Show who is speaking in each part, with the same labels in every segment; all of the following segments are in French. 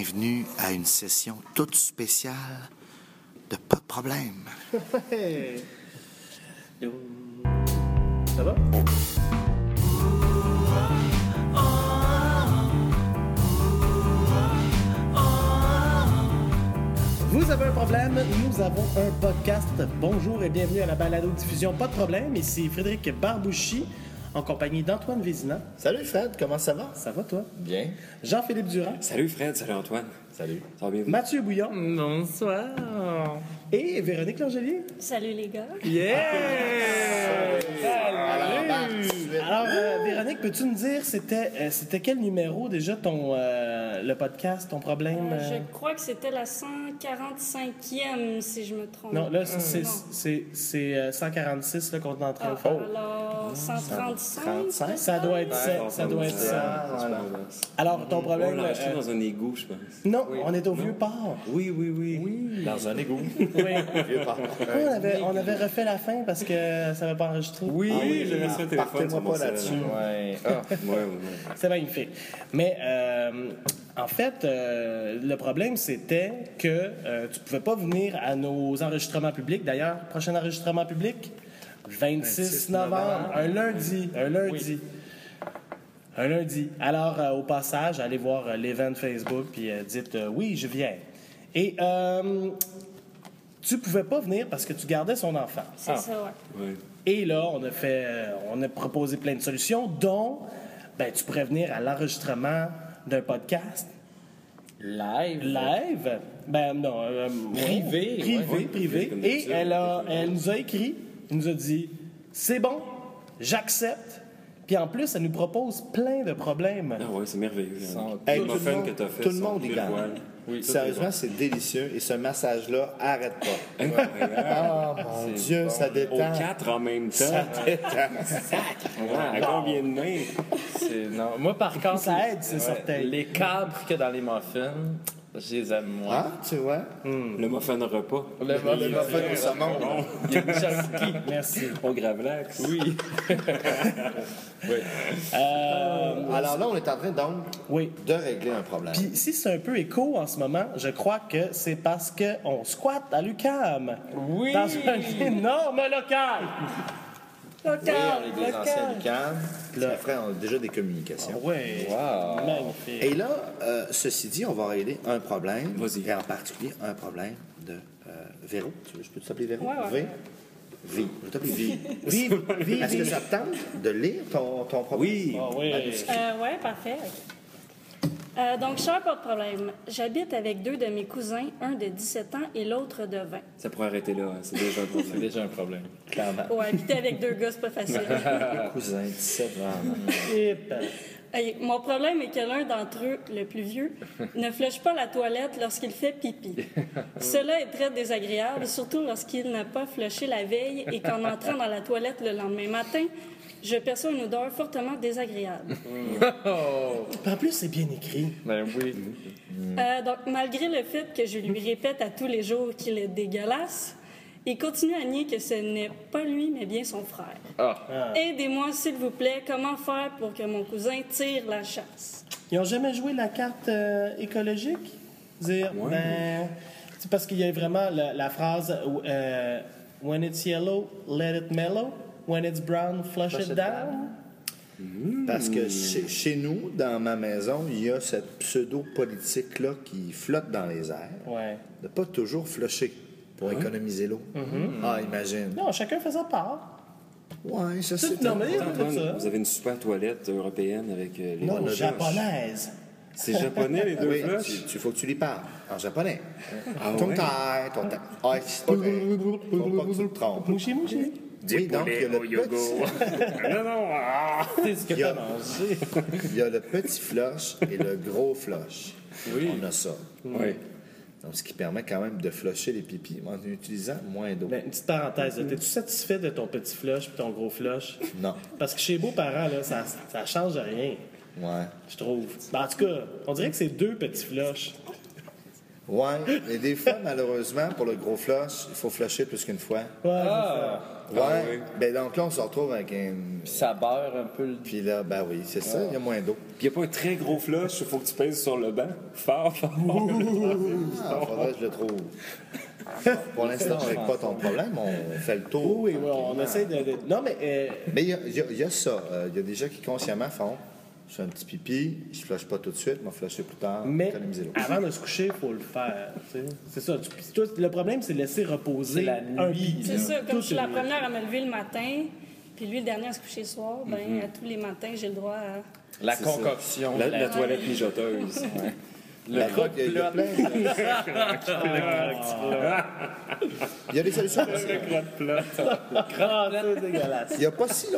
Speaker 1: bienvenue à une session toute spéciale de Pas de problème.
Speaker 2: Ouais. Ça va? Vous avez un problème, nous avons un podcast. Bonjour et bienvenue à la balado-diffusion Pas de problème. Ici Frédéric Barbouchi, en compagnie d'Antoine Vézina.
Speaker 3: Salut Fred, comment ça va?
Speaker 2: Ça va toi?
Speaker 3: Bien.
Speaker 2: Jean-Philippe Durand.
Speaker 4: Salut Fred, salut Antoine.
Speaker 3: Salut.
Speaker 4: Ça va bien?
Speaker 2: Mathieu Bouillon.
Speaker 5: Bonsoir.
Speaker 2: Et Véronique Langelier.
Speaker 6: Salut les gars.
Speaker 2: Yeah!
Speaker 3: Salut!
Speaker 2: Alors, Véronique, peux-tu nous dire, c'était quel numéro déjà le podcast, ton problème?
Speaker 6: Je crois que c'était la 145e, si je me trompe.
Speaker 2: Non, là, c'est 146 là, qu'on est en train de faire.
Speaker 6: Alors, 135?
Speaker 2: Ça doit être ça. Ça doit être ça. Alors, ton
Speaker 4: On
Speaker 2: problème...
Speaker 4: l'a acheté dans un égout, je pense.
Speaker 2: Non, on est au Vieux-Port.
Speaker 4: Oui.
Speaker 3: Dans un égout.
Speaker 2: Oui. On avait refait la fin parce que ça n'avait pas enregistré.
Speaker 4: Oui, j'ai reçu un téléphone.
Speaker 3: Partez-moi
Speaker 4: sur mon
Speaker 3: pas là-dessus.
Speaker 4: cellulaire. Ouais.
Speaker 2: C'est magnifique. Mais en fait, le problème, c'était que tu ne pouvais pas venir à nos enregistrements publics. D'ailleurs, prochain enregistrement public, 26 novembre, un lundi. Un lundi. Alors, au passage, allez voir l'événement Facebook, puis dites oui, je viens. Et tu pouvais pas venir parce que tu gardais son enfant.
Speaker 6: C'est ça, ouais.
Speaker 2: Et là, on a proposé plein de solutions, dont tu pourrais venir à l'enregistrement d'un podcast. Live? Privé.
Speaker 4: Comme
Speaker 2: Et
Speaker 4: d'habitude.
Speaker 2: elle nous a écrit, elle nous a dit, c'est bon, j'accepte. Puis en plus, elle nous propose plein de problèmes.
Speaker 4: Ah ouais, c'est merveilleux.
Speaker 3: Hey,
Speaker 4: Le muffin que t'as fait.
Speaker 3: tout le monde y
Speaker 4: pile
Speaker 3: gagne.
Speaker 4: poil. Oui,
Speaker 3: Sérieusement, c'est délicieux et ce massage-là arrête pas.
Speaker 4: Incroyable.
Speaker 3: Oh mon Dieu, ça
Speaker 4: Aux
Speaker 3: détend.
Speaker 4: 4 en même temps.
Speaker 3: Ça détend.
Speaker 4: À combien de mains?
Speaker 5: Non, moi, par contre,
Speaker 2: Ça aide, ces orteils.
Speaker 5: les câbles qu'il y a dans les muffins, je les aime moins.
Speaker 3: Ah, tu vois?
Speaker 4: Le muffin repas.
Speaker 5: Le
Speaker 3: Le muffin au saumon.
Speaker 5: il y a une chasquille.
Speaker 2: Merci.
Speaker 4: Au Gravelax.
Speaker 5: Oui.
Speaker 3: Alors là, on est en train donc
Speaker 2: Oui.
Speaker 3: de régler un problème.
Speaker 2: Puis si c'est un peu écho en ce moment, je crois que c'est parce qu'on squatte à l'UQAM.
Speaker 5: Oui.
Speaker 2: Dans un énorme local.
Speaker 3: Oui, avec les anciens Lucan,
Speaker 2: Là.
Speaker 3: après, on a déjà des communications.
Speaker 2: Oui.
Speaker 5: Wow.
Speaker 2: Magnifique.
Speaker 3: Et là, ceci dit, on va régler un problème,
Speaker 4: Vas-y.
Speaker 3: et en particulier un problème de Véro. Je peux t'appeler Véro?
Speaker 6: Ouais.
Speaker 3: V. Je vais t'appeler V.
Speaker 2: Vive.
Speaker 3: Est-ce que ça te tente de lire ton problème?
Speaker 4: Oui.
Speaker 2: Ah oui.
Speaker 6: Ouais, parfait. Donc, je n'ai pas de problème. J'habite avec deux de mes cousins, un de 17 ans et l'autre de 20.
Speaker 4: Ça pourrait arrêter là. Hein. C'est déjà un
Speaker 5: C'est
Speaker 4: problème.
Speaker 5: déjà un problème.
Speaker 3: Clairement.
Speaker 6: Ouais, habiter avec deux gars, c'est pas facile.
Speaker 3: Cousin, 17 ans.
Speaker 2: Hip.
Speaker 6: Hey, mon problème est que l'un d'entre eux, le plus vieux, ne flush pas la toilette lorsqu'il fait pipi. Cela est très désagréable, surtout lorsqu'il n'a pas flushé la veille et qu'en entrant dans la toilette le lendemain matin, je perçois une odeur fortement désagréable.
Speaker 2: Puis en plus, c'est bien écrit.
Speaker 5: Ben oui.
Speaker 6: Donc, malgré le fait que je lui répète à tous les jours qu'il est dégueulasse, il continue à nier que ce n'est pas lui, mais bien son frère. Aidez-moi, s'il vous plaît, comment faire pour que mon cousin tire la chasse?
Speaker 2: Ils n'ont jamais joué la carte écologique? Dire, c'est parce qu'il y a vraiment la phrase When it's yellow, let it mellow. When it's brown, flush it down.
Speaker 3: Parce que chez nous, dans ma maison, il y a cette pseudo-politique-là qui flotte dans les airs.
Speaker 2: Ouais.
Speaker 3: De pas toujours flusher pour économiser l'eau. Ah, imagine.
Speaker 2: Non, chacun fait sa part.
Speaker 3: Ouais, ça c'est...
Speaker 2: Non, mais tout
Speaker 4: Antoine,
Speaker 2: ça.
Speaker 4: vous avez une super toilette européenne avec les...
Speaker 2: Non,
Speaker 3: on a
Speaker 2: japonaise.
Speaker 4: C'est japonais, les deux
Speaker 3: Oui,
Speaker 4: flushs?
Speaker 3: il faut que tu les parles en japonais.
Speaker 4: Ah
Speaker 3: Ton
Speaker 4: ouais?
Speaker 3: taille, ton taille. Ah, c'est pas vrai. Faut pas que tu te trompes.
Speaker 2: Mouchi.
Speaker 3: Oui, donc il y a le petit...
Speaker 2: C'est ce que
Speaker 3: Il y a-
Speaker 2: t'as mangé.
Speaker 3: Il y a le petit flush et le gros flush.
Speaker 4: Oui.
Speaker 3: On a ça.
Speaker 4: Oui.
Speaker 3: Donc, ce qui permet quand même de flusher les pipis en utilisant moins d'eau.
Speaker 2: Ben, une petite parenthèse, là. T'es-tu satisfait de ton petit flush et ton gros flush?
Speaker 3: Non.
Speaker 2: Parce que chez les beaux-parents, là, ça change rien,
Speaker 3: Ouais.
Speaker 2: je trouve. Ben, en tout cas, on dirait que c'est deux petits flushs.
Speaker 3: Ouais. Et des fois, malheureusement, pour le gros flush, il faut flusher plus qu'une fois.
Speaker 2: Ouais,
Speaker 3: Ouais.
Speaker 4: oui.
Speaker 3: Ben donc là, on se retrouve avec un.
Speaker 5: Puis ça beurre un peu le.
Speaker 3: Puis là, ben oui, c'est ça, il y a moins d'eau.
Speaker 4: Puis il n'y a pas un très gros flush, il faut que tu pèses sur le banc. Fort.
Speaker 3: Ah, faudrait que je le trouve. Pour l'instant, on règle pas ton problème, on fait le tour.
Speaker 2: Oui, on essaie de. Non, mais.
Speaker 3: Mais il y a ça. Il y a des gens qui consciemment font je fais un petit pipi, je ne flush pas tout de suite, je vais flusher plus tard,
Speaker 2: Mais
Speaker 3: économiser l'eau.
Speaker 2: avant de se coucher, il faut le faire. Tu sais. C'est ça. Puis toi, le problème, c'est de laisser reposer
Speaker 5: C'est la
Speaker 2: un
Speaker 5: nuit,
Speaker 2: pipi.
Speaker 6: C'est ça, comme
Speaker 2: Toute
Speaker 6: je suis la
Speaker 2: une-
Speaker 6: première à me lever le matin, puis lui le dernier à se coucher le soir, ben à tous les matins, j'ai le droit à...
Speaker 5: La concoction.
Speaker 4: La toilette mijoteuse.
Speaker 5: Le
Speaker 3: La crotte, il y a plein. Il y a des solutions pour ça.
Speaker 2: Ah, c'est dégueulasse.
Speaker 3: Il n'y a pas si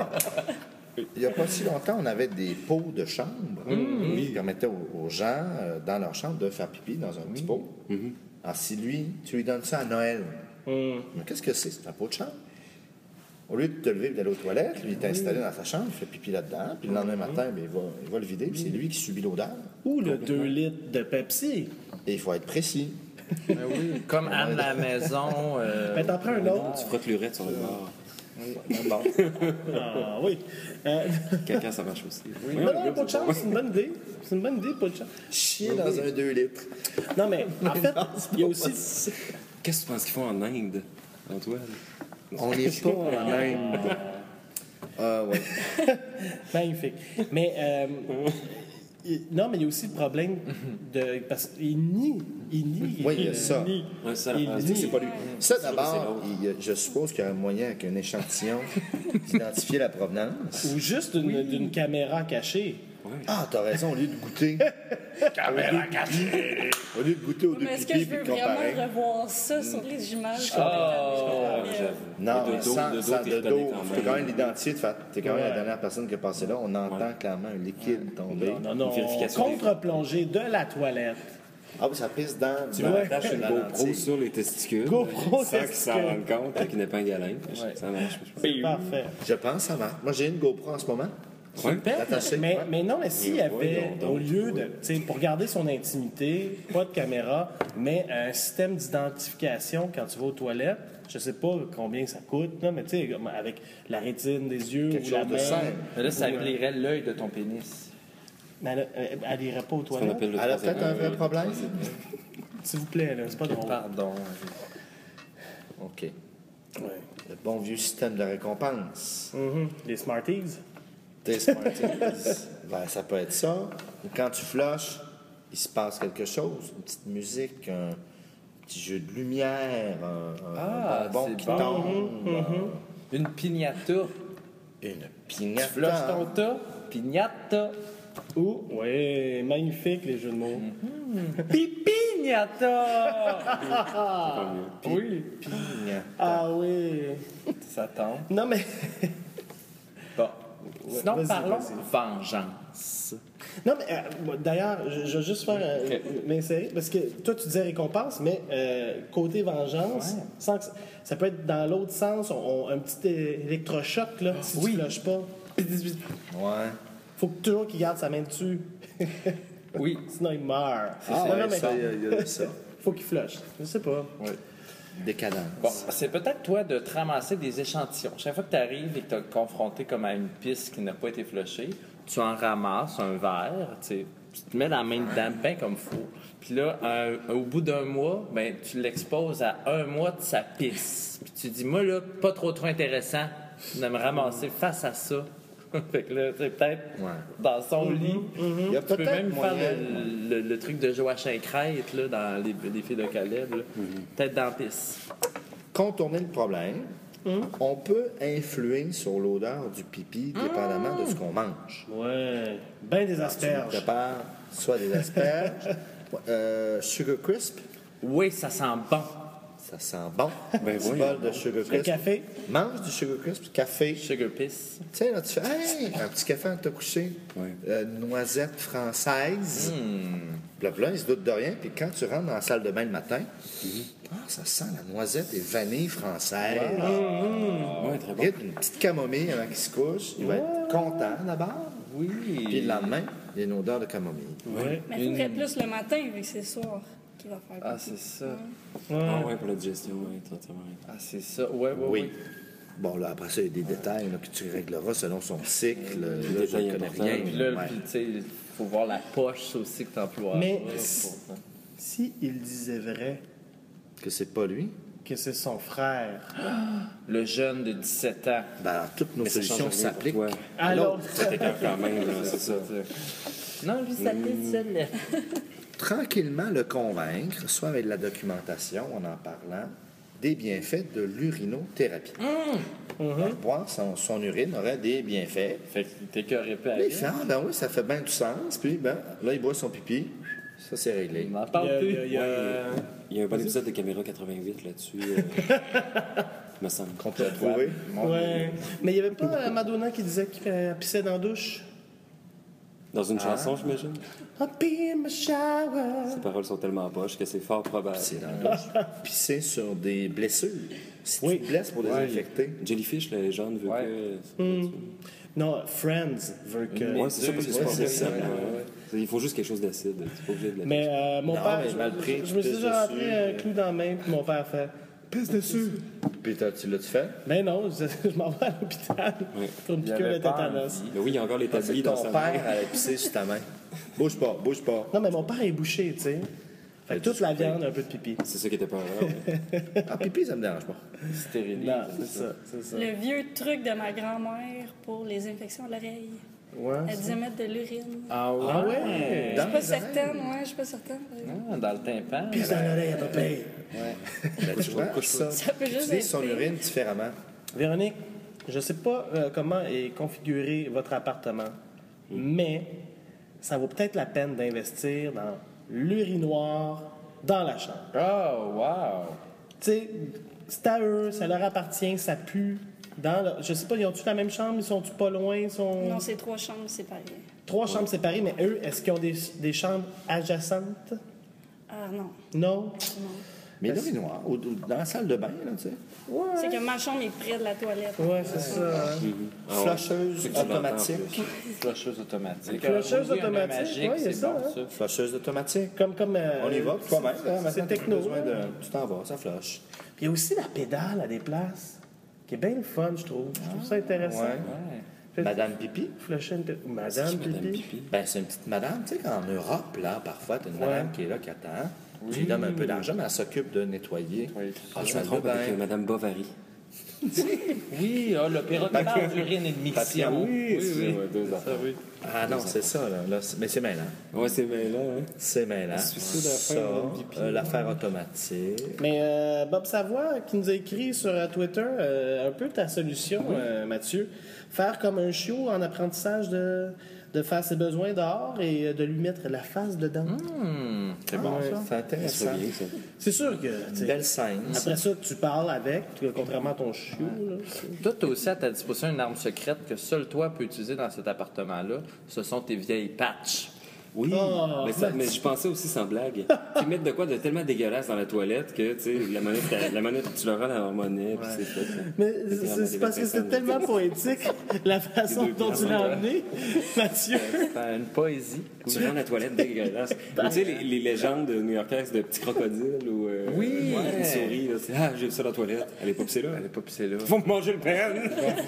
Speaker 3: longtemps, on avait des pots de chambre qui permettaient aux gens, dans leur chambre, de faire pipi dans un petit pot. Alors, si tu lui donnes ça à Noël, mais qu'est-ce que c'est? C'est un pot de chambre. Au lieu de te lever et d'aller aux toilettes, lui, il est installé dans sa chambre, il fait pipi là-dedans, puis le lendemain matin, ben, il va le vider, puis c'est lui qui subit l'odeur.
Speaker 2: Ou le 2 litres de Pepsi.
Speaker 3: Et il faut être précis.
Speaker 5: Ben oui, comme Anne la maison.
Speaker 2: Ben, t'en prends un autre.
Speaker 4: Tu frottes l'urette sur le bord.
Speaker 5: Bon.
Speaker 2: Ah oui.
Speaker 4: Caca, ça marche aussi.
Speaker 2: Non, non, un pot de chambre, c'est une bonne idée. C'est une bonne idée, pot de chambre.
Speaker 3: Chier dans un 2 litres.
Speaker 2: Non, mais en fait, il y a aussi.
Speaker 4: Qu'est-ce que tu penses qu'ils font en Inde, Antoine?
Speaker 3: On n'est pas en Inde. Ah oui.
Speaker 2: Magnifique. Mais, non, mais il y a aussi le problème de. Parce qu'il nie.
Speaker 3: Oui, il y a ça.
Speaker 2: nie.
Speaker 4: Ouais, ça,
Speaker 2: Il
Speaker 4: la
Speaker 2: dit,
Speaker 3: C'est pas lui. Ça,
Speaker 4: c'est
Speaker 3: d'abord, je suppose qu'il y a un moyen avec un échantillon d'identifier la provenance.
Speaker 2: Ou juste d'une caméra cachée.
Speaker 3: Ah, t'as raison, au lieu de goûter. Caméra cachée! Au lieu de goûter au deux
Speaker 6: Mais est-ce que
Speaker 3: pipis
Speaker 6: je
Speaker 3: puis
Speaker 6: veux
Speaker 3: de comparer.
Speaker 6: vraiment revoir ça sur les images?
Speaker 3: Non,
Speaker 4: De
Speaker 3: mais
Speaker 4: dos,
Speaker 3: sans
Speaker 4: de dos,
Speaker 3: sans
Speaker 4: t'es
Speaker 3: de
Speaker 4: reconnu
Speaker 3: dos,
Speaker 4: quand
Speaker 3: tu peux
Speaker 4: même.
Speaker 3: quand même l'identifier. T'es quand même
Speaker 2: Ouais.
Speaker 3: la dernière personne qui est passée là. On entend clairement un liquide tomber.
Speaker 2: Non, non.
Speaker 4: Vérification des-
Speaker 2: Contre-plongée de la toilette.
Speaker 3: Ah oui, ça pisse dans.
Speaker 4: Tu
Speaker 3: dans-
Speaker 4: m'attaches une
Speaker 3: dans
Speaker 4: GoPro
Speaker 3: l'entier.
Speaker 4: sur les testicules.
Speaker 2: GoPro
Speaker 4: sans qu'ils s'en
Speaker 2: testicules.
Speaker 4: rendent compte avec une épingle à linge. Ça marche.
Speaker 2: C'est parfait.
Speaker 3: Je pense que ça marche. Moi, j'ai une GoPro en ce moment.
Speaker 4: Ouais.
Speaker 3: Attachée.
Speaker 2: Mais non, mais s'il y avait,
Speaker 4: voyons donc.
Speaker 2: au lieu de, tu sais, pour garder son intimité, pas de caméra, mais un système d'identification quand tu vas aux toilettes, je sais pas combien ça coûte, là, mais tu sais, comme avec la rétine des yeux
Speaker 3: Quelque
Speaker 2: ou la
Speaker 3: chose de
Speaker 2: main.
Speaker 3: simple.
Speaker 5: Mais là, ça plierait l'œil de ton pénis.
Speaker 2: Mais elle irait pas aux
Speaker 4: Ce qu'on
Speaker 2: toilettes.
Speaker 4: appelle le
Speaker 3: Elle a
Speaker 4: troisième
Speaker 3: peut-être un vrai
Speaker 4: œil.
Speaker 3: problème.
Speaker 2: S'il vous plaît, là, c'est pas drôle.
Speaker 5: Pardon.
Speaker 3: OK.
Speaker 2: Ouais.
Speaker 3: Le bon vieux système de récompense.
Speaker 2: Les Smarties.
Speaker 3: Des Smarties. Ben, ça peut être ça. Ou quand tu flushes, il se passe quelque chose. Une petite musique, un petit jeu de lumière, un bonbon
Speaker 5: c'est
Speaker 3: qui
Speaker 5: bon.
Speaker 3: tombe,
Speaker 5: Une piñata.
Speaker 3: une
Speaker 5: Tu
Speaker 3: pignata.
Speaker 5: flushes ton tas. Piñata.
Speaker 2: Ou, ouais, magnifique les jeux de mots.
Speaker 5: Pipignata! Oui.
Speaker 3: Pignata.
Speaker 2: Ah oui.
Speaker 5: Ça tombe.
Speaker 2: Non, mais.
Speaker 5: Bon. Sinon,
Speaker 2: vas-y,
Speaker 5: parlons
Speaker 2: vas-y.
Speaker 5: vengeance.
Speaker 2: Non, mais d'ailleurs, je vais juste faire m'insérer, parce que toi, tu disais récompense, mais côté vengeance, sans que ça peut être dans l'autre sens, un petit électrochoc, là, si tu flushes pas.
Speaker 3: Ouais.
Speaker 2: Faut que toujours qu'il garde sa main dessus.
Speaker 5: Oui.
Speaker 2: Sinon, il meurt.
Speaker 3: Ah
Speaker 2: Non,
Speaker 3: ouais,
Speaker 2: non, mais
Speaker 3: ça, il y a ça.
Speaker 2: faut qu'il flush. Je sais pas.
Speaker 3: Décadence.
Speaker 5: Bon, c'est peut-être toi de te ramasser des échantillons. Chaque fois que tu arrives et que tu es confronté comme à une piste qui n'a pas été flushée, tu en ramasses un verre, tu te mets la main dedans bien comme il faut. Puis là, au bout d'un mois, ben, tu l'exposes à un mois de sa pisse. Puis tu dis, moi, là, pas trop intéressant de me ramasser face à ça. Fait que là, tu sais, peut-être
Speaker 3: Ouais.
Speaker 5: dans son lit.
Speaker 3: Il y a
Speaker 5: Tu peux
Speaker 3: peut-être
Speaker 5: même faire
Speaker 3: moyen.
Speaker 5: le truc de Joachim Crête là, dans les filles de Caleb. là. Peut-être dans la pisse.
Speaker 3: Contourner le problème, on peut influer sur l'odeur du pipi, dépendamment de ce qu'on mange.
Speaker 2: Ouais. Ben des
Speaker 3: Tu
Speaker 2: asperges.
Speaker 3: prépares soit des asperges, Sugar Crisp,
Speaker 5: Oui, ça sent bon.
Speaker 3: ça sent bon.
Speaker 4: Ben
Speaker 3: Un petit
Speaker 4: voyons
Speaker 3: bol de Sugar
Speaker 2: Le
Speaker 3: Crisp.
Speaker 2: café.
Speaker 3: Mange du Sugar Crisp, café.
Speaker 5: Sugar piss.
Speaker 3: Tu sais, là, tu fais hey, un petit café avant de te coucher.
Speaker 4: Ouais.
Speaker 3: Noisette française. Puis là, il se doute de rien. Puis quand tu rentres dans la salle de bain le matin, ça sent la noisette et vanille française.
Speaker 4: Ouais, très bon.
Speaker 3: Il y a une petite camomille avant qu'il se couche. Il va être content d'abord.
Speaker 5: Oui.
Speaker 3: Puis le lendemain, il y a une odeur de camomille.
Speaker 2: Ouais.
Speaker 6: Mais il faudrait plus le matin, vu que c'est le soir qu'il va faire.
Speaker 5: Ah, c'est ça.
Speaker 4: Ah ouais, pour la digestion, ouais, totalement.
Speaker 5: Ah, c'est ça. Ouais, ouais,
Speaker 3: Oui.
Speaker 5: oui.
Speaker 3: Bon, là, après ça, il y a des détails là, que tu régleras selon son cycle. Là, je ne
Speaker 4: détails
Speaker 3: connais
Speaker 4: importants.
Speaker 3: rien.
Speaker 5: Puis là,
Speaker 3: Ouais.
Speaker 5: puis, tu sais, il faut voir la poche aussi que tu emploies.
Speaker 2: Mais si il disait vrai
Speaker 3: Que c'est pas lui,
Speaker 2: que c'est son frère,
Speaker 5: Le jeune de 17 ans.
Speaker 3: ben, alors, toutes nos
Speaker 4: Mais ça change
Speaker 3: solutions
Speaker 4: rien
Speaker 3: s'appliquent.
Speaker 4: pour toi.
Speaker 2: alors
Speaker 4: Ça t'écœure quand même, là, c'est ça.
Speaker 5: Non, lui, ça seul.
Speaker 3: Tranquillement le convaincre, soit avec de la documentation, en parlant, des bienfaits de l'urinothérapie. Boire son urine aurait des bienfaits.
Speaker 5: Fait qu'il t'écœurait pas
Speaker 3: Là, il
Speaker 5: avec.
Speaker 3: fait, ah, ben oui, ça fait bien du sens. Puis, ben, là, il boit son pipi. Ça, c'est réglé.
Speaker 5: On en
Speaker 2: il y
Speaker 5: parle
Speaker 2: a-
Speaker 5: plus.
Speaker 2: il y a-
Speaker 4: Il y a un bon épisode de Caméra 88 là-dessus. Me semble.
Speaker 3: Qu'on peut retrouver.
Speaker 2: Ouais. Mais il n'y avait pas Madonna qui disait qu'elle pissait dans la douche?
Speaker 4: Dans une chanson, j'imagine.
Speaker 2: I'll be in my shower.
Speaker 4: Les paroles sont tellement poches que c'est fort probable.
Speaker 3: C'est dans la douche. Pisser sur des blessures. Si
Speaker 2: Oui.
Speaker 3: tu te blesses pour désinfecter.
Speaker 4: Jellyfish, la légende, veut
Speaker 5: Ouais.
Speaker 4: que.
Speaker 2: Non, Friends veut que...
Speaker 4: Ouais, c'est ça, parce que c'est
Speaker 3: Ouais,
Speaker 4: pas
Speaker 3: c'est ça.
Speaker 4: vrai. Il faut juste quelque chose d'acide. C'est pas obligé de la
Speaker 2: Mais mon
Speaker 3: Non,
Speaker 2: père,
Speaker 3: mais mal pris,
Speaker 2: je me suis
Speaker 3: pisse
Speaker 2: déjà rentré
Speaker 3: dessus,
Speaker 2: un clou dans la main, puis mon père fait « Pisse dessus!
Speaker 3: Puis, tu l'as-tu fait? »
Speaker 2: Mais non, je m'en vais à l'hôpital pour une
Speaker 5: Il y
Speaker 2: piqûre de
Speaker 5: avait pas
Speaker 2: tétanos.
Speaker 5: envie.
Speaker 4: Mais oui, il y a encore
Speaker 3: C'est
Speaker 4: l'établi dans
Speaker 3: ton
Speaker 4: sa main.
Speaker 3: père allait pisser sur ta main. Bouge pas, bouge pas.
Speaker 2: Non, mais mon père est bouché, tu sais. Fait que toute la viande, un peu de pipi.
Speaker 4: C'est ça qui était peur. Ouais.
Speaker 3: Ah, pipi, ça me dérange pas.
Speaker 5: Stérilise.
Speaker 2: Non, c'est ça, c'est ça.
Speaker 6: Le vieux truc de ma grand-mère pour les infections de l'oreille.
Speaker 2: Ouais.
Speaker 6: Elle disait mettre de l'urine.
Speaker 5: Ah ouais?
Speaker 2: Ah ouais?
Speaker 6: Je suis pas certaine, ouais, je suis pas certaine.
Speaker 5: Ah, dans le tympan.
Speaker 2: Pisse dans l'oreille à ton père.
Speaker 3: Ben, tu vois, ça,
Speaker 6: Ça peut juste
Speaker 3: utiliser
Speaker 6: être
Speaker 3: son
Speaker 6: pire.
Speaker 3: urine différemment.
Speaker 2: Véronique, je sais pas comment est configuré votre appartement, mais ça vaut peut-être la peine d'investir dans l'urinoir dans la chambre.
Speaker 5: Oh, wow!
Speaker 2: Tu sais, c'est à eux, ça leur appartient, ça pue. Je sais pas, ils ont-tu la même chambre? Ils sont-tu pas loin? Ils sont...
Speaker 6: Non, c'est 3 chambres séparées.
Speaker 2: 3 chambres séparées, mais eux, est-ce qu'ils ont des chambres adjacentes?
Speaker 6: Ah non,
Speaker 2: Non?
Speaker 6: non.
Speaker 3: Mais l'urinoir, ou dans la salle de bain, là, tu sais.
Speaker 6: C'est que ma chambre est près de la toilette.
Speaker 2: Ouais, c'est ça. Hein?
Speaker 3: Flusheuse
Speaker 4: tu l'entends,
Speaker 3: automatique.
Speaker 5: Flusheuse automatique.
Speaker 2: Flusheuse
Speaker 5: Oui, un
Speaker 2: automatique,
Speaker 5: magique,
Speaker 2: ouais, il y a
Speaker 5: c'est
Speaker 2: ça,
Speaker 5: bon,
Speaker 2: hein.
Speaker 5: ça.
Speaker 3: Flusheuse automatique.
Speaker 2: Comme
Speaker 3: On y va, toi-même. hein, maintenant,
Speaker 2: c'est
Speaker 3: t'as plus
Speaker 2: techno.
Speaker 3: besoin de... Tu t'en vas, ça flush.
Speaker 2: Puis il y a aussi la pédale à des places, qui est bien le fun, je trouve. Je trouve ça intéressant.
Speaker 3: Ouais.
Speaker 5: Ouais.
Speaker 2: Fait-
Speaker 3: Madame Pipi.
Speaker 2: Flusher une Madame Pipi.
Speaker 3: Ben, c'est une petite madame. Tu sais qu'en Europe, là, parfois, t'as une madame qui est là, qui attend. Tu lui donnes un peu d'argent, mais elle s'occupe de nettoyer.
Speaker 5: Oui.
Speaker 3: Ah,
Speaker 4: Je
Speaker 3: ça
Speaker 4: me trompe
Speaker 3: va
Speaker 4: avec
Speaker 3: bien.
Speaker 4: Madame Bovary.
Speaker 5: Oui, l'opéra de parle d'urine et de miction.
Speaker 4: Deux
Speaker 5: Ça,
Speaker 4: affaires.
Speaker 5: oui.
Speaker 3: Ah non, c'est ça, là. Mais c'est mêlant.
Speaker 4: Ouais, c'est mêlant, hein.
Speaker 3: C'est mêlant.
Speaker 4: suicide à la
Speaker 3: Ça,
Speaker 4: fin, Madame Pipi.
Speaker 3: l'affaire automatique.
Speaker 2: Mais Bob Savoie, qui nous a écrit sur Twitter un peu ta solution, Mathieu. Faire comme un chiot en apprentissage de faire ses besoins dehors et de lui mettre la face dedans.
Speaker 5: C'est bon, ça.
Speaker 3: C'est intéressant.
Speaker 4: C'est bien, ça.
Speaker 2: C'est sûr que, tu
Speaker 3: Une
Speaker 2: sais,
Speaker 3: belle scène.
Speaker 2: après ça, tu parles avec, contrairement à ton chiot. Là.
Speaker 5: Toi, tu as aussi à ta disposition une arme secrète que seul toi peux utiliser dans cet appartement-là. Ce sont tes vieilles patchs.
Speaker 4: Oui,
Speaker 2: Oh,
Speaker 4: mais je pensais aussi sans blague. Tu mettre de quoi de tellement dégueulasse dans la toilette que, tu sais, la monnaie, tu leur rends la monnaie, puis c'est fait. ça.
Speaker 2: Mais
Speaker 4: vraiment
Speaker 2: c'est parce que c'est
Speaker 4: dévastant.
Speaker 2: tellement poétique, la façon dont tu l'as emmené, Mathieu.
Speaker 5: C'est une poésie.
Speaker 4: Tu rends la toilette dégueulasse. Ou tu sais, les légendes new-yorkaises de petits crocodiles ou
Speaker 5: Oui.
Speaker 4: une souris. Là, c'est, ah, j'ai vu ça dans la toilette. Elle est pas pissée là.
Speaker 5: Elle n'est pas pissée là.
Speaker 4: Faut me manger le pen.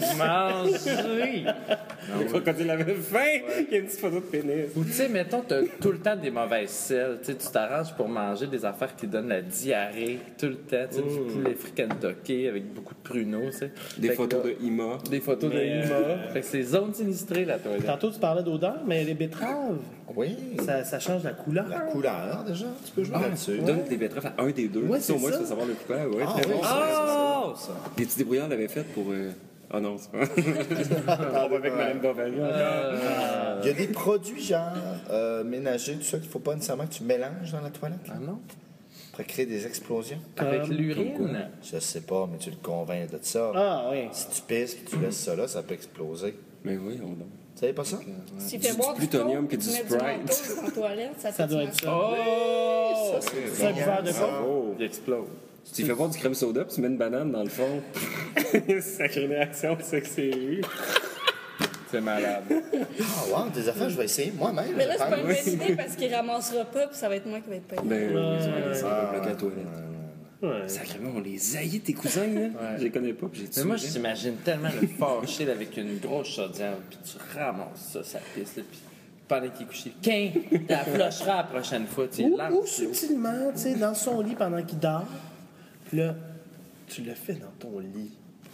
Speaker 5: Manger!
Speaker 4: Le crocodile avait faim. Il y a une petite photo de pénis.
Speaker 5: Ou tu sais, mettons, t'as tout le temps des mauvaises selles. Tu sais, tu t'arranges pour manger des affaires qui donnent la diarrhée tout le temps. Tu sais, du poulet frit Kentucky avec beaucoup de pruneaux, tu sais.
Speaker 4: Des
Speaker 5: Fait que
Speaker 4: photos
Speaker 5: là,
Speaker 4: de Ima.
Speaker 5: Des photos de Ima. Fait que c'est zone sinistrée, la toilette.
Speaker 2: Tantôt, tu parlais d'odeur, mais les betteraves,
Speaker 3: Oui.
Speaker 2: ça change la couleur.
Speaker 3: La couleur, déjà. Tu peux jouer là-dessus.
Speaker 4: Donne des betteraves à un des deux.
Speaker 2: Ouais,
Speaker 4: Ça, au
Speaker 2: c'est
Speaker 4: moins,
Speaker 2: ça.
Speaker 4: tu vas savoir le coupable. Ouais,
Speaker 3: Ah,
Speaker 4: très
Speaker 3: oui,
Speaker 4: bon.
Speaker 5: Oh!
Speaker 4: Les petits débrouillards l'avaient fait pour. Ah non, c'est pas. On va avec Mme Bovary.
Speaker 3: Il y a des produits genre ménagers, tout ça, qu'il ne faut pas nécessairement que tu mélanges dans la toilette.
Speaker 5: Ah non?
Speaker 3: Pour créer des explosions.
Speaker 5: Avec l'urine?
Speaker 3: Je sais pas, mais tu le convaincs de ça.
Speaker 2: Ah oui.
Speaker 3: Si tu pisses et tu laisses ça là, ça peut exploser.
Speaker 4: Mais oui, on donne.
Speaker 3: Tu savais pas ça?
Speaker 6: Si tu fais boire du
Speaker 4: plutonium
Speaker 6: coke,
Speaker 4: que du
Speaker 6: tu mets
Speaker 4: Sprite.
Speaker 6: mentos en toilette, ça
Speaker 2: Ça
Speaker 6: fait
Speaker 2: doit
Speaker 6: du
Speaker 2: être ça.
Speaker 5: Oh!
Speaker 2: C'est un couvert de quoi?
Speaker 4: Oh!
Speaker 5: Il explose.
Speaker 4: Tu fais boire du crème soda puis tu mets une banane dans le fond. Sacrée réaction, c'est que c'est lui.
Speaker 5: C'est malade.
Speaker 3: Ah, wow, des affaires, je vais essayer moi-même.
Speaker 6: Mais là,
Speaker 3: je
Speaker 6: c'est pas
Speaker 3: pense.
Speaker 6: une bonne idée parce qu'il ramassera pas, puis ça va être moi qui va être payé.
Speaker 4: Ben oui, c'est un bloc à la toilette.
Speaker 2: Ouais.
Speaker 4: Sacrément, on les haït, tes cousins, là. Je les connais pas, puis j'ai
Speaker 5: Mais
Speaker 4: tué.
Speaker 5: moi, je t'imagine tellement le fâché là, avec une grosse chaudière, puis tu ramasses ça, sa piste, là, puis pendant qu'il est couché, tu la flusheras la prochaine fois, tu sais,
Speaker 2: Ou
Speaker 5: lance,
Speaker 2: subtilement, tu sais, dans son lit pendant qu'il dort. Puis là, tu le fais dans ton lit.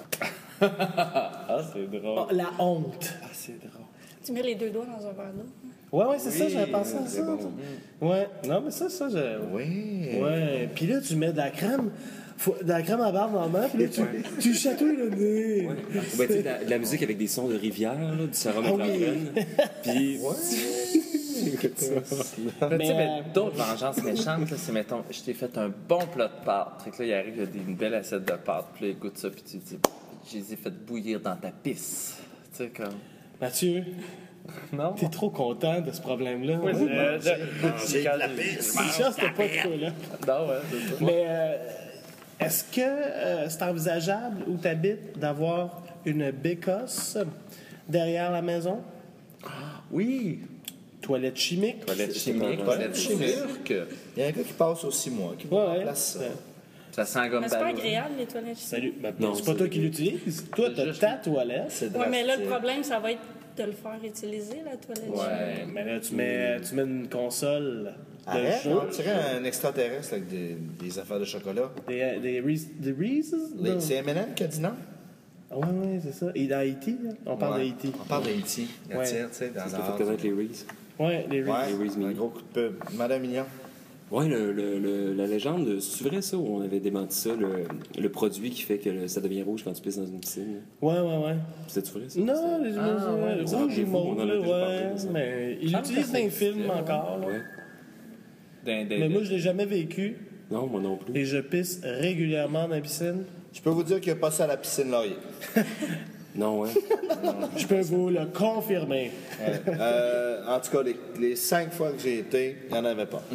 Speaker 5: Ah, c'est drôle.
Speaker 2: Oh, la honte.
Speaker 5: Ah, c'est drôle.
Speaker 6: Tu mets les 2 doigts dans un verre d'eau.
Speaker 2: Ouais, c'est ça, j'avais pensé à
Speaker 4: c'est
Speaker 2: ça.
Speaker 4: bon.
Speaker 2: Ouais, non, mais ça,
Speaker 3: Oui.
Speaker 2: Ouais, puis là, tu mets de la crème. De la crème à barbe normalement, puis là, tu chatouilles le nez.
Speaker 4: Ouais. Ou ben, tu sais, de la musique avec des sons de rivière, là, du Sarah
Speaker 2: Ah oui.
Speaker 4: McLachlan. Puis. Écoute ça.
Speaker 5: Mais tu sais, mais d'autres vengeances méchantes, là, c'est, mettons, je t'ai fait un bon plat de pâtes. Fait que là, il arrive, il y a une belle assiette de pâtes. Puis là, écoute ça, puis tu dis, je les ai fait bouillir dans ta pisse. Tu sais, comme.
Speaker 2: Mathieu,
Speaker 5: Non?
Speaker 2: t'es trop content de ce problème-là.
Speaker 5: Oui,
Speaker 3: J'ai de la pisse.
Speaker 2: C'est juste pas trop là.
Speaker 5: Non, ouais, c'est ça.
Speaker 2: Mais est-ce que c'est envisageable où tu habites d'avoir une bécosse derrière la maison?
Speaker 5: Oui!
Speaker 2: Toilette chimique?
Speaker 5: Toilette chimique,
Speaker 3: Toilette
Speaker 5: toilette
Speaker 3: chimique.
Speaker 5: turque.
Speaker 3: Il y a un gars qui passe aux 6 mois, qui va
Speaker 2: Ouais,
Speaker 3: remplacer ça.
Speaker 5: Ça sent comme
Speaker 6: Mais c'est pas
Speaker 5: ballon.
Speaker 6: agréable, les toilettes chimiques.
Speaker 2: Salut. Ben,
Speaker 4: Non,
Speaker 2: c'est pas
Speaker 4: c'est-
Speaker 2: toi qui l'utilises. Toi, t'as
Speaker 5: juste-
Speaker 2: ta toilette.
Speaker 3: C'est
Speaker 6: Oui, mais là, le
Speaker 3: drastique.
Speaker 6: problème, ça va être de le faire utiliser, la toilette chimique.
Speaker 2: Ouais, mais là, tu mets une console de
Speaker 3: Arrête,
Speaker 2: jeu.
Speaker 3: on dirait un extraterrestre avec des affaires de chocolat.
Speaker 2: Des Reese's? Non.
Speaker 3: C'est M&M qui a dit non?
Speaker 2: Ah ouais, c'est ça. Et dans Haïti, on parle
Speaker 3: Ouais.
Speaker 2: d'Haïti.
Speaker 3: On parle d'Haïti.
Speaker 2: Ouais.
Speaker 3: Tu sais, dans
Speaker 4: Parce qu'il
Speaker 3: la
Speaker 4: faut connaître les Reese.
Speaker 2: Ouais, les Reese's.
Speaker 3: Ouais,
Speaker 4: les Reese
Speaker 3: un
Speaker 4: Mini.
Speaker 3: gros coup de pub. Madame Mignon.
Speaker 4: Ouais, la légende, c'est vrai ça, où on avait démenti ça, le produit qui fait que ça devient rouge quand tu pisses dans une piscine.
Speaker 2: Ouais.
Speaker 4: C'est-tu vrai ça?
Speaker 2: Non, les
Speaker 5: ouais,
Speaker 2: rouges et
Speaker 4: rappelez-vous, on
Speaker 2: mauves,
Speaker 4: en a
Speaker 2: là,
Speaker 4: déjà parlé
Speaker 2: ouais.
Speaker 4: de ça.
Speaker 2: Mais ils
Speaker 5: Ça me
Speaker 2: l'utilisent dans
Speaker 5: fait
Speaker 2: les films
Speaker 5: exister,
Speaker 2: encore. là.
Speaker 4: Ouais.
Speaker 2: Mais moi, je l'ai jamais vécu
Speaker 4: Non, moi non plus.
Speaker 2: et je pisse régulièrement dans la piscine.
Speaker 3: Je peux vous dire qu'il a passé à la piscine Laurier.
Speaker 4: Non, ouais.
Speaker 2: Je peux vous le confirmer.
Speaker 3: En tout cas, les 5 fois que j'ai été, il n'y en avait pas.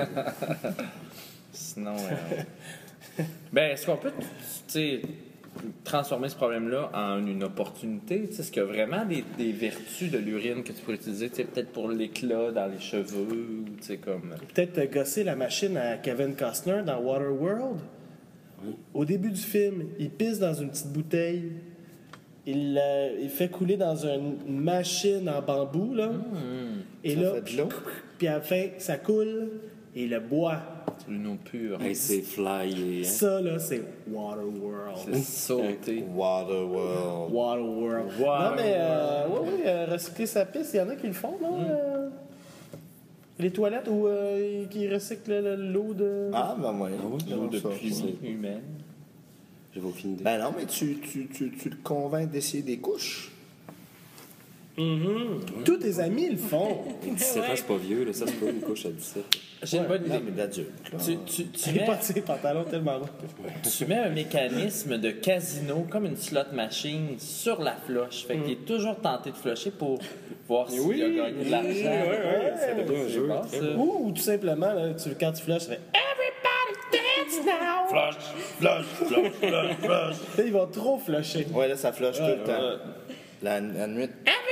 Speaker 5: Sinon, ben, est-ce qu'on peut, tu sais, transformer ce problème-là en une opportunité? Tu sais, est-ce qu'il y a vraiment des vertus de l'urine que tu pourrais utiliser, tu sais, peut-être pour l'éclat dans les cheveux, ou tu sais, comme...
Speaker 2: Peut-être gosser la machine à Kevin Costner dans Waterworld. Au début du film, il pisse dans une petite bouteille. Il fait couler dans une machine en bambou, là. Et
Speaker 3: Ça
Speaker 2: là,
Speaker 3: fait de l'eau.
Speaker 2: puis à la fin, ça coule et il le boit.
Speaker 5: Une eau pure.
Speaker 4: Hey, c'est fly. Hein?
Speaker 2: Ça, là, c'est Waterworld.
Speaker 5: C'est sauté.
Speaker 3: Waterworld.
Speaker 2: Waterworld. Non, mais, recycler sa piste, il y en a qui le font, non? Les toilettes ou qui recyclent l'eau de.
Speaker 3: Ah, ben oui.
Speaker 5: L'eau de
Speaker 3: Ça,
Speaker 5: pluie
Speaker 3: ça.
Speaker 5: humaine.
Speaker 4: J'avais aucune idée.
Speaker 3: Ben non, mais tu le convaincs d'essayer des couches.
Speaker 2: Tous tes amis le font.
Speaker 4: 17 ans, c'est pas vieux, là. Ça, c'est pas une couche à 17.
Speaker 5: J'ai une bonne idée.
Speaker 3: Non, mais d'adulte. là.
Speaker 5: Tu
Speaker 2: Il
Speaker 5: mets,
Speaker 2: pas ses pantalons tellement longs.
Speaker 5: tu mets un mécanisme de casino, comme une slot machine, sur la flush. Fait qu'il est toujours tenté de flusher pour voir s'il a gagné de l'argent.
Speaker 4: Ça devient un jeu.
Speaker 5: bon, ça.
Speaker 2: Ou tout simplement, là, quand tu flushes, tu fais Everybody dance now! Là, ils vont trop flusher.
Speaker 3: Ouais, là, ça flush tout le temps. La nuit.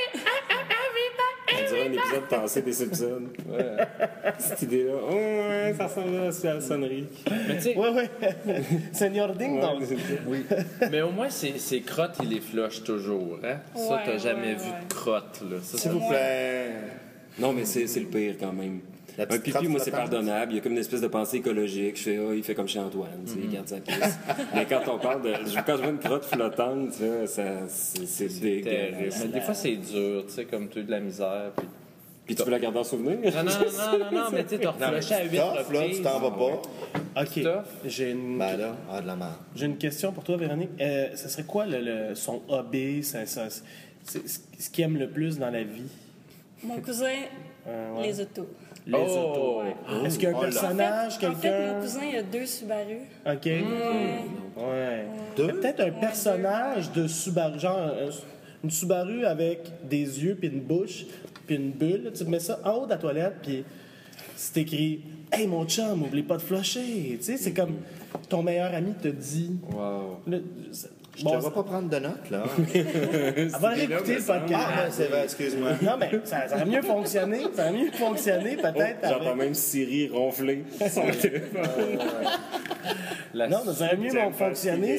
Speaker 4: On dirait un épisode pensé des Simpsons. Cette idée-là. Oh, ouais, ça ressemble à la sonnerie.
Speaker 5: Mais tu sais,
Speaker 2: Ouais. Seigneur Ding Dong.
Speaker 5: mais au moins, ces crottes, il les flush toujours. Hein? Ça,
Speaker 6: Ouais,
Speaker 5: t'as jamais
Speaker 6: ouais,
Speaker 5: vu
Speaker 6: ouais.
Speaker 5: de crottes. Là. Ça,
Speaker 3: S'il vous plaît.
Speaker 4: Non, mais c'est le pire quand même.
Speaker 3: La
Speaker 4: Un
Speaker 3: petite
Speaker 4: pipi,
Speaker 3: trappe
Speaker 4: moi, c'est
Speaker 3: flottante.
Speaker 4: pardonnable. Il y a comme une espèce de pensée écologique. Je fais, il fait comme chez Antoine, tu sais, il garde sa pièce. Mais quand on parle de. Quand je vois une crotte flottante, tu sais, c'est
Speaker 5: terrible.
Speaker 4: dégueulasse.
Speaker 5: Mais des fois, c'est dur, tu sais, comme tu as eu de la misère. Puis...
Speaker 4: Puis tu veux la garder en souvenir?
Speaker 5: Non, mais tu sais, t'as
Speaker 3: Non, mais
Speaker 5: reflushé à 8
Speaker 3: tough, là,
Speaker 5: reprises.
Speaker 3: tu t'en vas pas.
Speaker 2: OK.
Speaker 5: Tough.
Speaker 2: J'ai une,
Speaker 3: Ben là, de la merde.
Speaker 2: j'ai une question pour toi, Véronique. Ce serait quoi son hobby, ce qu'il aime le plus dans la vie?
Speaker 6: Mon cousin,
Speaker 2: Ouais.
Speaker 6: les autos.
Speaker 2: Les
Speaker 5: Oh!
Speaker 2: autos. Est-ce qu'il y a un
Speaker 3: Oh là.
Speaker 2: personnage,
Speaker 6: En fait,
Speaker 2: quelqu'un?
Speaker 6: mon cousin, il a 2 Subaru.
Speaker 2: OK. Ouais.
Speaker 3: Deux?
Speaker 2: Peut-être un personnage de Subaru, genre une Subaru avec des yeux puis une bouche puis une bulle. Tu mets ça en haut de la toilette puis c'est écrit « Hey, mon chum, oublie pas de flusher! » Tu sais, c'est comme ton meilleur ami te dit...
Speaker 5: Wow.
Speaker 2: Là,
Speaker 3: Je te vois pas prendre de notes, là.
Speaker 2: Elle va réécouter le podcast.
Speaker 3: Ah, ben, c'est vrai, excuse-moi.
Speaker 2: Non, mais ça aurait mieux fonctionné. Ça aurait mieux fonctionné, peut-être.
Speaker 4: J'entends
Speaker 2: avec...
Speaker 4: même Siri ronfler.
Speaker 2: Non, mais ça aurait mieux fonctionné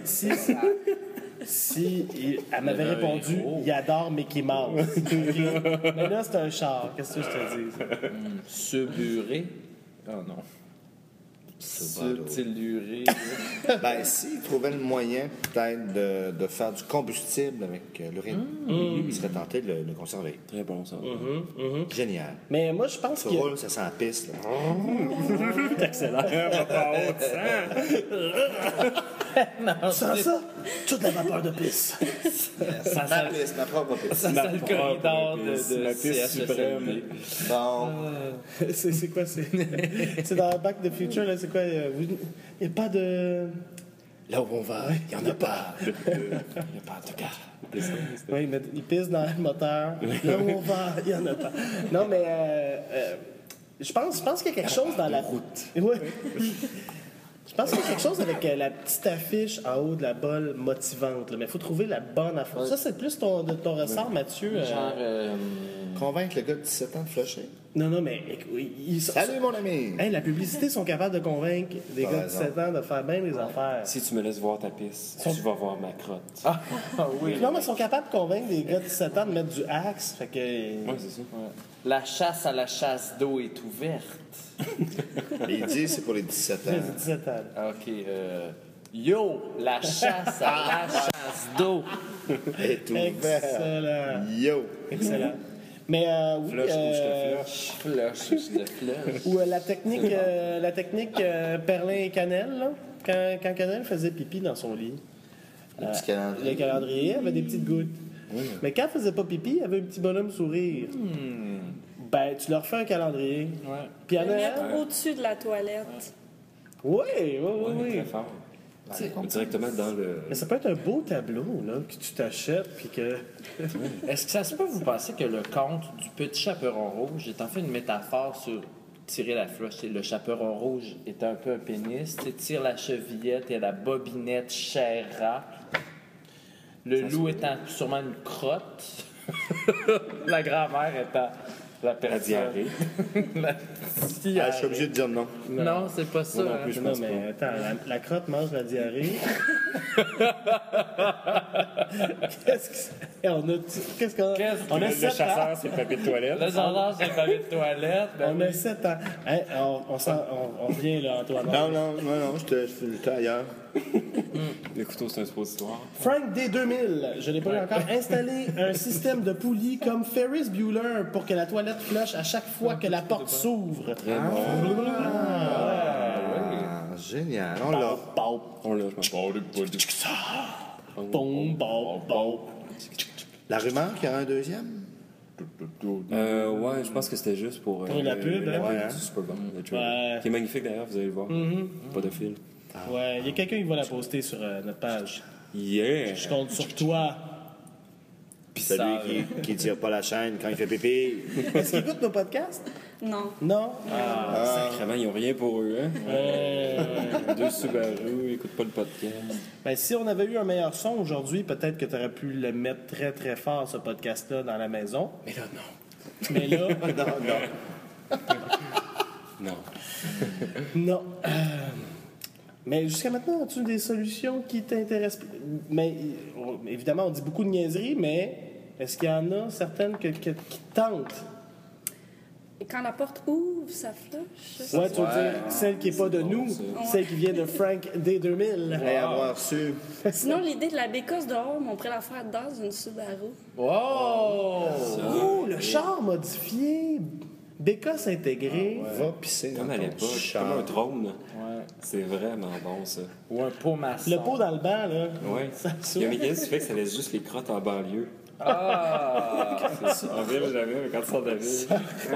Speaker 2: si elle m'avait répondu « Il adore Mickey Mouse ». Mais là, c'est un char. Qu'est-ce que je te dis?
Speaker 5: Suburé. Oh non. Subtiluré.
Speaker 3: Ben, s'il trouvait le moyen, peut-être, de faire du combustible avec l'urine, il serait tenté de le conserver.
Speaker 4: Très bon, ça.
Speaker 3: Génial.
Speaker 2: Mais moi, je pense
Speaker 3: Ça
Speaker 2: que...
Speaker 3: roule, ça sent la piste, là.
Speaker 2: T'accélères. Sans ça, toute la vapeur de pisse.
Speaker 5: Ça
Speaker 3: Ma
Speaker 5: sent
Speaker 3: piste, ma propre piste.
Speaker 5: ça sent le corridor de
Speaker 4: La piste suprême.
Speaker 5: CHSLD.
Speaker 3: Bon.
Speaker 2: C'est quoi? C'est dans Back to the Future, là, c'est quoi? Il n'y a pas de... Là où on va, il n'y en a pas.
Speaker 4: Il n'y a pas en tout cas.
Speaker 2: Oui, mais il pisse dans le moteur. Là où on va, il n'y en a pas. Non, mais je pense qu'il y a quelque chose dans la route. Oui. Je pense qu'il y a quelque chose avec la petite affiche en haut de la bolle motivante. Là. Mais il faut trouver la bonne affiche. Ça, c'est plus de ton ressort, Mathieu.
Speaker 5: Genre,
Speaker 3: Convaincre le gars de 17 ans de flusher.
Speaker 2: Non, mais...
Speaker 3: Salut, mon ami!
Speaker 2: Hey, la publicité sont capables de convaincre des
Speaker 3: T'as
Speaker 2: gars de
Speaker 3: raison.
Speaker 2: 17 ans de faire bien les affaires.
Speaker 4: Si tu me laisses voir ta piste, tu vas voir ma crotte.
Speaker 5: ah oui.
Speaker 2: Non, mais ils sont capables de convaincre des gars de 17 ans de mettre du axe. Fait que...
Speaker 4: Oui, c'est ça.
Speaker 5: La chasse à la chasse d'eau est ouverte.
Speaker 3: Et il dit c'est pour les 17 ans.
Speaker 2: 17 ans.
Speaker 5: OK. Yo, la chasse à la chasse d'eau.
Speaker 3: Et tout vert.
Speaker 2: Excellent.
Speaker 3: Yo!
Speaker 2: Excellent. Mais oui,
Speaker 4: Flush ou je te flush.
Speaker 5: Flush ou je te flush.
Speaker 2: ou la technique Perlin et Cannelle, là, quand Cannelle faisait pipi dans son lit.
Speaker 3: Le petit calendrier.
Speaker 2: Le calendrier avait des petites gouttes. Mais quand elle faisait pas pipi, il avait un petit bonhomme sourire. Ben, tu leur fais un calendrier.
Speaker 5: Ouais.
Speaker 2: Puis à
Speaker 6: Le
Speaker 2: Noël...
Speaker 6: mettre au-dessus de la toilette.
Speaker 2: Oui.
Speaker 4: Très fort. Directement dans le.
Speaker 2: Mais ça peut être un beau tableau, là, que tu t'achètes, puis que...
Speaker 5: Est-ce que ça se peut vous penser que le conte du petit chaperon rouge est en fait une métaphore sur tirer la flèche? Le chaperon rouge est un peu un pénis. Tu tires la chevillette et la bobinette chère. Le loup étant sûrement une crotte. La grand-mère étant la personne.
Speaker 4: diarrhée.
Speaker 3: Ah, je suis obligé de dire non.
Speaker 5: Non, c'est pas ça.
Speaker 4: non plus, je
Speaker 2: Non,
Speaker 4: pense
Speaker 2: mais attends, la crotte mange la diarrhée. Qu'est-ce qu'on a
Speaker 4: Le
Speaker 2: 7 ans.
Speaker 4: chasseur, c'est le papier de toilette.
Speaker 5: Le jardin, c'est le papier de toilette. Ben
Speaker 2: On a 7 ans. Hein, on revient, là, Antoine.
Speaker 3: Non, j'étais ailleurs.
Speaker 4: Le couteau, c'est un suppositoire.
Speaker 2: Frank D2000, je n'ai pas eu encore installé un système de poulies comme Ferris Bueller pour que la toilette flush à chaque fois que la porte s'ouvre.
Speaker 3: Ah, génial. On l'a.
Speaker 4: On l'a, je m'en
Speaker 2: Bon, bon, bon.
Speaker 3: La rumeur qu'il y aura un deuxième?
Speaker 4: Ouais, je pense que c'était juste pour.
Speaker 2: la pub, hein?
Speaker 3: Ouais, hein?
Speaker 4: du Super Bowl, le trailer.
Speaker 2: Ouais.
Speaker 4: Qui est magnifique d'ailleurs, vous allez le voir. Pas de fil.
Speaker 2: Ouais, il y a quelqu'un qui va la poster sur notre page.
Speaker 4: Yeah!
Speaker 2: Je compte sur toi.
Speaker 3: Puis celui qui tire pas la chaîne quand il fait pipi.
Speaker 2: Est-ce qu'ils écoutent nos podcasts?
Speaker 6: Non.
Speaker 2: Non?
Speaker 4: Sacrément, ils n'ont rien pour eux, hein? Deux Subaru, ils n'écoutent pas le podcast.
Speaker 2: Ben, si on avait eu un meilleur son aujourd'hui, peut-être que tu aurais pu le mettre très, très fort, ce podcast-là, dans la maison.
Speaker 4: Mais là, non.
Speaker 2: Mais là,
Speaker 4: Non.
Speaker 2: non. Mais jusqu'à maintenant, as-tu des solutions qui t'intéressent? Mais évidemment, on dit beaucoup de niaiseries, mais est-ce qu'il y en a certaines qui tentent?
Speaker 6: Et quand la porte ouvre, ça flush.
Speaker 2: Ouais, tu veux dire celle qui n'est pas de nous, celle qui vient de Frank D2000.
Speaker 3: Et avoir su.
Speaker 6: Sinon, l'idée de la bécosse dehors, on pourrait la faire dans une Subaru.
Speaker 5: Oh!
Speaker 2: Oh, le char modifié, bécosse intégrée.
Speaker 3: Va pisser.
Speaker 4: Comme
Speaker 3: dans
Speaker 4: à
Speaker 3: ton
Speaker 4: l'époque,
Speaker 3: char.
Speaker 4: comme un trône.
Speaker 5: Ouais.
Speaker 4: C'est vraiment bon, ça.
Speaker 5: Ou un pot maçon.
Speaker 2: Le pot dans le banc, là.
Speaker 4: Ouais.
Speaker 2: Ça
Speaker 4: Il y a
Speaker 2: s'ouvre.
Speaker 4: un mécanisme qui fait que ça laisse juste les crottes en banlieue.
Speaker 5: Ah!
Speaker 4: En ville, jamais, mais quand tu sors de la ville.